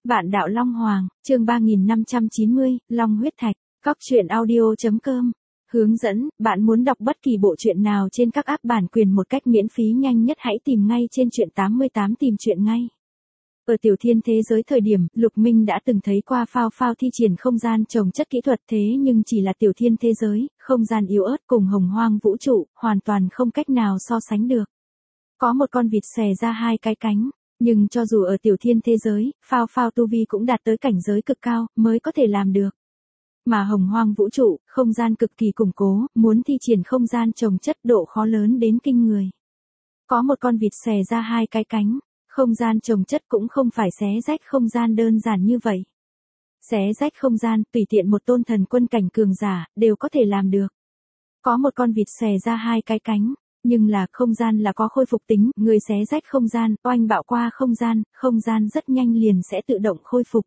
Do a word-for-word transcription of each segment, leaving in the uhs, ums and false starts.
Vạn đạo Long Hoàng, chương ba nghìn năm trăm chín mươi, Long huyết thạch, Cóc truyện audio chấm com. Hướng dẫn, bạn muốn đọc bất kỳ bộ truyện nào trên các app bản quyền một cách miễn phí nhanh nhất hãy tìm ngay trên truyện tám mươi tám tìm truyện ngay. Ở tiểu thiên thế giới thời điểm, Lục Minh đã từng thấy qua phao phao thi triển không gian trồng chất kỹ thuật thế nhưng chỉ là tiểu thiên thế giới, không gian yếu ớt cùng hồng hoang vũ trụ, hoàn toàn không cách nào so sánh được. Có một con vịt xòe ra hai cái cánh. Nhưng cho dù ở tiểu thiên thế giới, phao phao tu vi cũng đạt tới cảnh giới cực cao, mới có thể làm được. Mà hồng hoang vũ trụ, không gian cực kỳ củng cố, muốn thi triển không gian trồng chất độ khó lớn đến kinh người. Có một con vịt xòe ra hai cái cánh, không gian trồng chất cũng không phải xé rách không gian đơn giản như vậy. Xé rách không gian, tùy tiện một tôn thần quân cảnh cường giả, đều có thể làm được. Có một con vịt xòe ra hai cái cánh. Nhưng là không gian là có khôi phục tính, người xé rách không gian, oanh bạo qua không gian, không gian rất nhanh liền sẽ tự động khôi phục.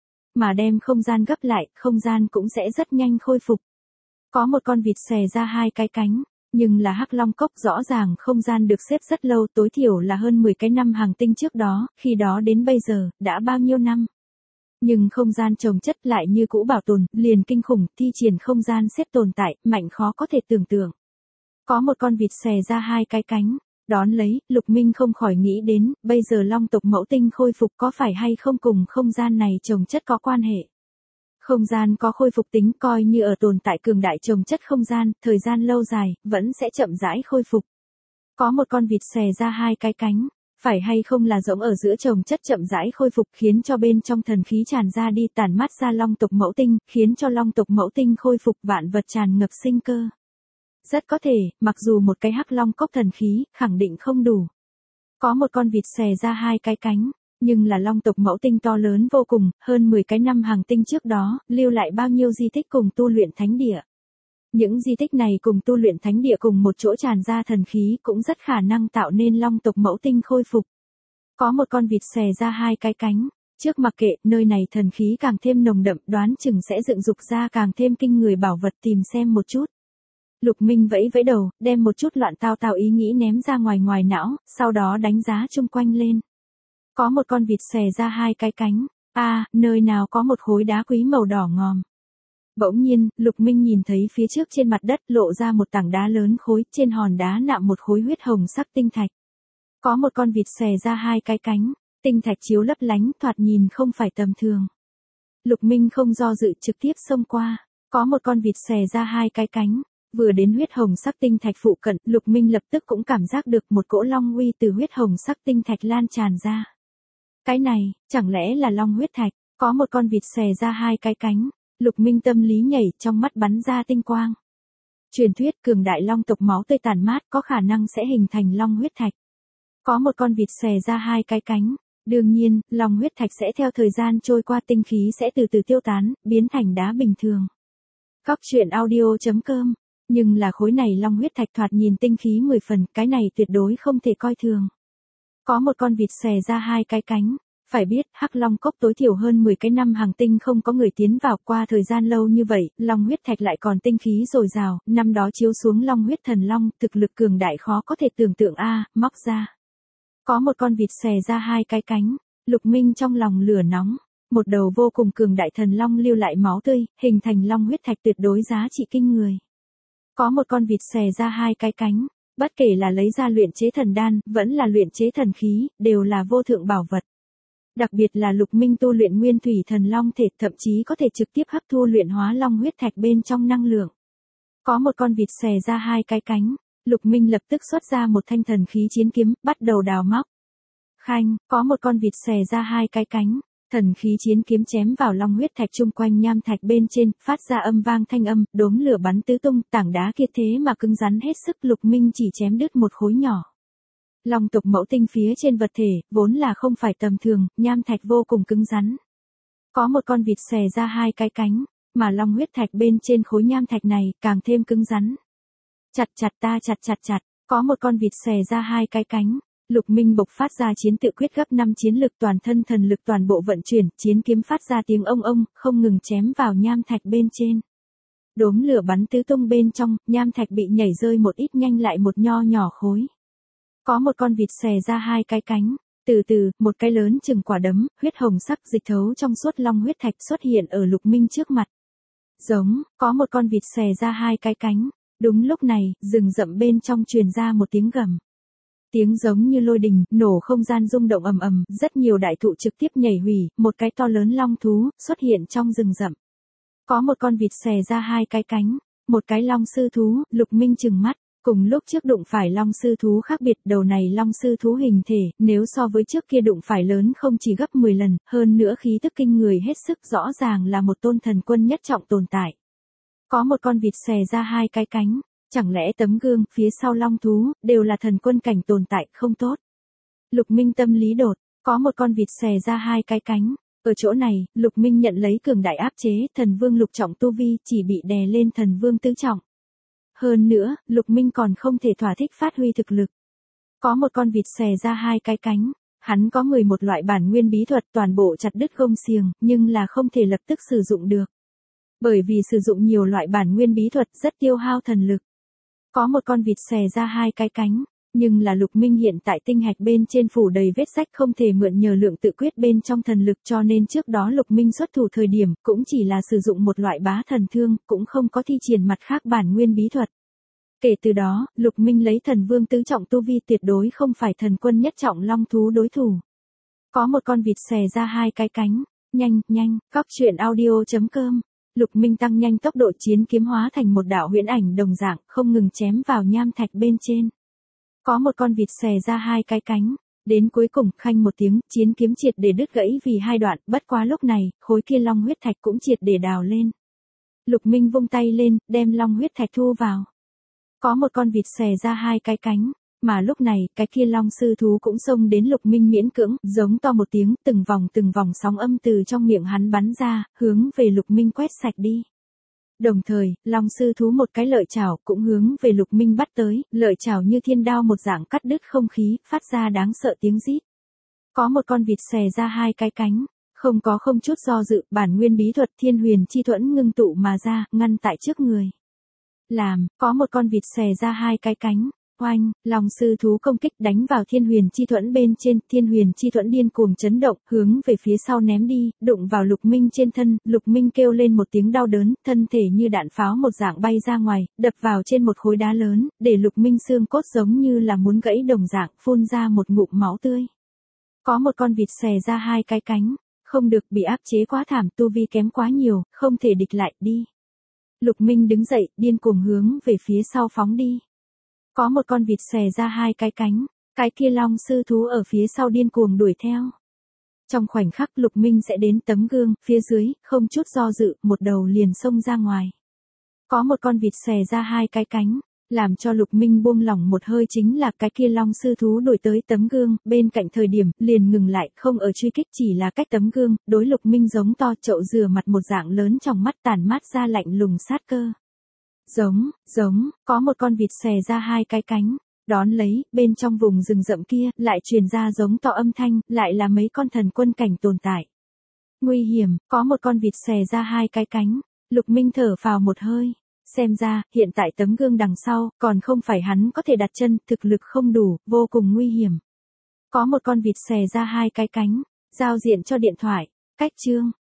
Mà đem không gian gấp lại, không gian cũng sẽ rất nhanh khôi phục. Có một con vịt xòe ra hai cái cánh, nhưng là Hắc Long Cốc rõ ràng không gian được xếp rất lâu, tối thiểu là hơn mười cái năm hàng tinh trước đó, khi đó đến bây giờ, đã bao nhiêu năm. Nhưng không gian trồng chất lại như cũ bảo tồn, liền kinh khủng, thi triển không gian xếp tồn tại, mạnh khó có thể tưởng tượng. Có một con vịt xòe ra hai cái cánh, đón lấy, Lục Minh không khỏi nghĩ đến, bây giờ long tộc mẫu tinh khôi phục có phải hay không cùng không gian này trồng chất có quan hệ. Không gian có khôi phục tính coi như ở tồn tại cường đại trồng chất không gian, thời gian lâu dài, vẫn sẽ chậm rãi khôi phục. Có một con vịt xòe ra hai cái cánh, phải hay không là giống ở giữa trồng chất chậm rãi khôi phục khiến cho bên trong thần khí tràn ra đi tản mát ra long tộc mẫu tinh, khiến cho long tộc mẫu tinh khôi phục vạn vật tràn ngập sinh cơ. Rất có thể, mặc dù một cái Hắc Long Cốc thần khí, khẳng định không đủ. Có một con vịt xòe ra hai cái cánh, nhưng là long tộc mẫu tinh to lớn vô cùng, hơn mười cái năm hàng tinh trước đó, lưu lại bao nhiêu di tích cùng tu luyện thánh địa. Những di tích này cùng tu luyện thánh địa cùng một chỗ tràn ra thần khí cũng rất khả năng tạo nên long tộc mẫu tinh khôi phục. Có một con vịt xòe ra hai cái cánh, trước mặc kệ, nơi này thần khí càng thêm nồng đậm, đoán chừng sẽ dựng dục ra càng thêm kinh người bảo vật tìm xem một chút. Lục Minh vẫy vẫy đầu, đem một chút loạn tao tao ý nghĩ ném ra ngoài ngoài não, sau đó đánh giá chung quanh lên. Có một con vịt xòe ra hai cái cánh, a, à, nơi nào có một khối đá quý màu đỏ ngòm. Bỗng nhiên, Lục Minh nhìn thấy phía trước trên mặt đất lộ ra một tảng đá lớn khối, trên hòn đá nạm một khối huyết hồng sắc tinh thạch. Có một con vịt xòe ra hai cái cánh, tinh thạch chiếu lấp lánh, thoạt nhìn không phải tầm thường. Lục Minh không do dự trực tiếp xông qua, có một con vịt xòe ra hai cái cánh. Vừa đến huyết hồng sắc tinh thạch phụ cận, Lục Minh lập tức cũng cảm giác được một cỗ long uy từ huyết hồng sắc tinh thạch lan tràn ra. Cái này, chẳng lẽ là long huyết thạch, có một con vịt xòe ra hai cái cánh, Lục Minh tâm lý nhảy, trong mắt bắn ra tinh quang. Truyền thuyết cường đại long tộc máu tươi tàn mát có khả năng sẽ hình thành long huyết thạch. Có một con vịt xòe ra hai cái cánh, đương nhiên, long huyết thạch sẽ theo thời gian trôi qua tinh khí sẽ từ từ tiêu tán, biến thành đá bình thường. Cóc truyện audio chấm com. Nhưng là khối này long huyết thạch thoạt nhìn tinh khí mười phần, cái này tuyệt đối không thể coi thường. Có một con vịt xòe ra hai cái cánh, phải biết, Hắc Long Cốc tối thiểu hơn mười cái năm hàng tinh không có người tiến vào qua thời gian lâu như vậy, long huyết thạch lại còn tinh khí dồi dào, năm đó chiếu xuống long huyết thần long, thực lực cường đại khó có thể tưởng tượng a, à, móc ra. Có một con vịt xòe ra hai cái cánh, Lục Minh trong lòng lửa nóng, một đầu vô cùng cường đại thần long lưu lại máu tươi, hình thành long huyết thạch tuyệt đối giá trị kinh người. Có một con vịt xòe ra hai cái cánh, bất kể là lấy ra luyện chế thần đan, vẫn là luyện chế thần khí, đều là vô thượng bảo vật. Đặc biệt là Lục Minh tu luyện nguyên thủy thần long thể, thậm chí có thể trực tiếp hấp thu luyện hóa long huyết thạch bên trong năng lượng. Có một con vịt xòe ra hai cái cánh, Lục Minh lập tức xuất ra một thanh thần khí chiến kiếm, bắt đầu đào móc. Khanh, có một con vịt xòe ra hai cái cánh. Thần khí chiến kiếm chém vào long huyết thạch chung quanh nham thạch bên trên, phát ra âm vang thanh âm, đốm lửa bắn tứ tung, tảng đá kia thế mà cứng rắn hết sức, Lục Minh chỉ chém đứt một khối nhỏ. Long tộc mẫu tinh phía trên vật thể, vốn là không phải tầm thường, nham thạch vô cùng cứng rắn. Có một con vịt xòe ra hai cái cánh, mà long huyết thạch bên trên khối nham thạch này, càng thêm cứng rắn. Chặt chặt ta chặt chặt chặt, có một con vịt xòe ra hai cái cánh. Lục Minh bộc phát ra chiến tự quyết gấp năm chiến lực toàn thân thần lực toàn bộ vận chuyển, chiến kiếm phát ra tiếng ông ông, không ngừng chém vào nham thạch bên trên. Đốm lửa bắn tứ tung bên trong, nham thạch bị nhảy rơi một ít nhanh lại một nho nhỏ khối. Có một con vịt xòe ra hai cái cánh, Từ từ, một cái lớn chừng quả đấm, huyết hồng sắc dịch thấu trong suốt long huyết thạch xuất hiện ở Lục Minh trước mặt. Giống, có một con vịt xòe ra hai cái cánh. Đúng lúc này, rừng rậm bên trong truyền ra một tiếng gầm. Tiếng giống như lôi đình, nổ không gian rung động ầm ầm, rất nhiều đại thụ trực tiếp nhảy hủy, một cái to lớn long thú xuất hiện trong rừng rậm. Có một con vịt xòe ra hai cái cánh, một cái long sư thú. Lục Minh trừng mắt, cùng lúc trước đụng phải long sư thú khác biệt, đầu này long sư thú hình thể, nếu so với trước kia đụng phải lớn không chỉ gấp mười lần, hơn nữa khí tức kinh người hết sức, rõ ràng là một tôn thần quân nhất trọng tồn tại. Có một con vịt xòe ra hai cái cánh, chẳng lẽ tấm gương phía sau long thú đều là thần quân cảnh tồn tại không tốt. Lục Minh tâm lý đột, có một con vịt xòe ra hai cái cánh. Ở chỗ này, Lục Minh nhận lấy cường đại áp chế, thần vương lục trọng tu vi chỉ bị đè lên thần vương tứ trọng. Hơn nữa, Lục Minh còn không thể thỏa thích phát huy thực lực. Có một con vịt xòe ra hai cái cánh, hắn có mười một loại bản nguyên bí thuật toàn bộ chặt đứt gông xiềng, nhưng là không thể lập tức sử dụng được. Bởi vì sử dụng nhiều loại bản nguyên bí thuật rất tiêu hao thần lực. Có một con vịt xòe ra hai cái cánh, nhưng là Lục Minh hiện tại tinh hạch bên trên phủ đầy vết rách, không thể mượn nhờ lượng tự quyết bên trong thần lực, cho nên trước đó Lục Minh xuất thủ thời điểm cũng chỉ là sử dụng một loại bá thần thương, cũng không có thi triển mặt khác bản nguyên bí thuật. Kể từ đó, Lục Minh lấy thần vương tứ trọng tu vi tuyệt đối không phải thần quân nhất trọng long thú đối thủ. Có một con vịt xòe ra hai cái cánh, nhanh, nhanh, cóc truyện audio chấm com. Lục Minh tăng nhanh tốc độ, chiến kiếm hóa thành một đạo huyễn ảnh đồng dạng, không ngừng chém vào nham thạch bên trên. Có một con vịt xòe ra hai cái cánh, đến cuối cùng, khanh một tiếng, chiến kiếm triệt để đứt gãy vì hai đoạn, bất quá lúc này, khối kia long huyết thạch cũng triệt để đào lên. Lục Minh vung tay lên, đem long huyết thạch thu vào. Có một con vịt xòe ra hai cái cánh, mà lúc này, cái kia long sư thú cũng xông đến Lục Minh miễn cưỡng, giống to một tiếng, từng vòng từng vòng sóng âm từ trong miệng hắn bắn ra, hướng về Lục Minh quét sạch đi. Đồng thời, long sư thú một cái lợi chảo cũng hướng về Lục Minh bắt tới, lợi chảo như thiên đao một dạng cắt đứt không khí, phát ra đáng sợ tiếng rít. Có một con vịt xòe ra hai cái cánh, không có không chút do dự, bản nguyên bí thuật Thiên Huyền Chi Thuẫn ngưng tụ mà ra, ngăn tại trước người. Làm, có một con vịt xòe ra hai cái cánh, oanh, long sư thú công kích đánh vào Thiên Huyền Chi Thuẫn bên trên, Thiên Huyền Chi Thuẫn điên cuồng chấn động, hướng về phía sau ném đi, đụng vào Lục Minh trên thân, Lục Minh kêu lên một tiếng đau đớn, thân thể như đạn pháo một dạng bay ra ngoài, đập vào trên một khối đá lớn, để Lục Minh xương cốt giống như là muốn gãy đồng dạng, phun ra một ngụm máu tươi. Có một con vịt xòe ra hai cái cánh, không được, bị áp chế quá thảm, tu vi kém quá nhiều, không thể địch lại, đi. Lục Minh đứng dậy, điên cuồng hướng về phía sau phóng đi. Có một con vịt xòe ra hai cái cánh, cái kia long sư thú ở phía sau điên cuồng đuổi theo. Trong khoảnh khắc Lục Minh sẽ đến tấm gương, phía dưới, không chút do dự, một đầu liền xông ra ngoài. Có một con vịt xòe ra hai cái cánh, làm cho Lục Minh buông lỏng một hơi chính là cái kia long sư thú đuổi tới tấm gương, bên cạnh thời điểm, liền ngừng lại, không ở truy kích, chỉ là cách tấm gương, đối Lục Minh giống to chậu rửa mặt một dạng lớn trong mắt tàn mát ra lạnh lùng sát cơ. Giống, giống, có một con vịt xòe ra hai cái cánh, đón lấy, bên trong vùng rừng rậm kia, lại truyền ra giống to âm thanh, lại là mấy con thần quân cảnh tồn tại. Nguy hiểm, có một con vịt xòe ra hai cái cánh, Lục Minh thở phào một hơi. Xem ra, hiện tại tấm gương đằng sau, còn không phải hắn có thể đặt chân, thực lực không đủ, vô cùng nguy hiểm. Có một con vịt xòe ra hai cái cánh, giao diện cho điện thoại, cách chương.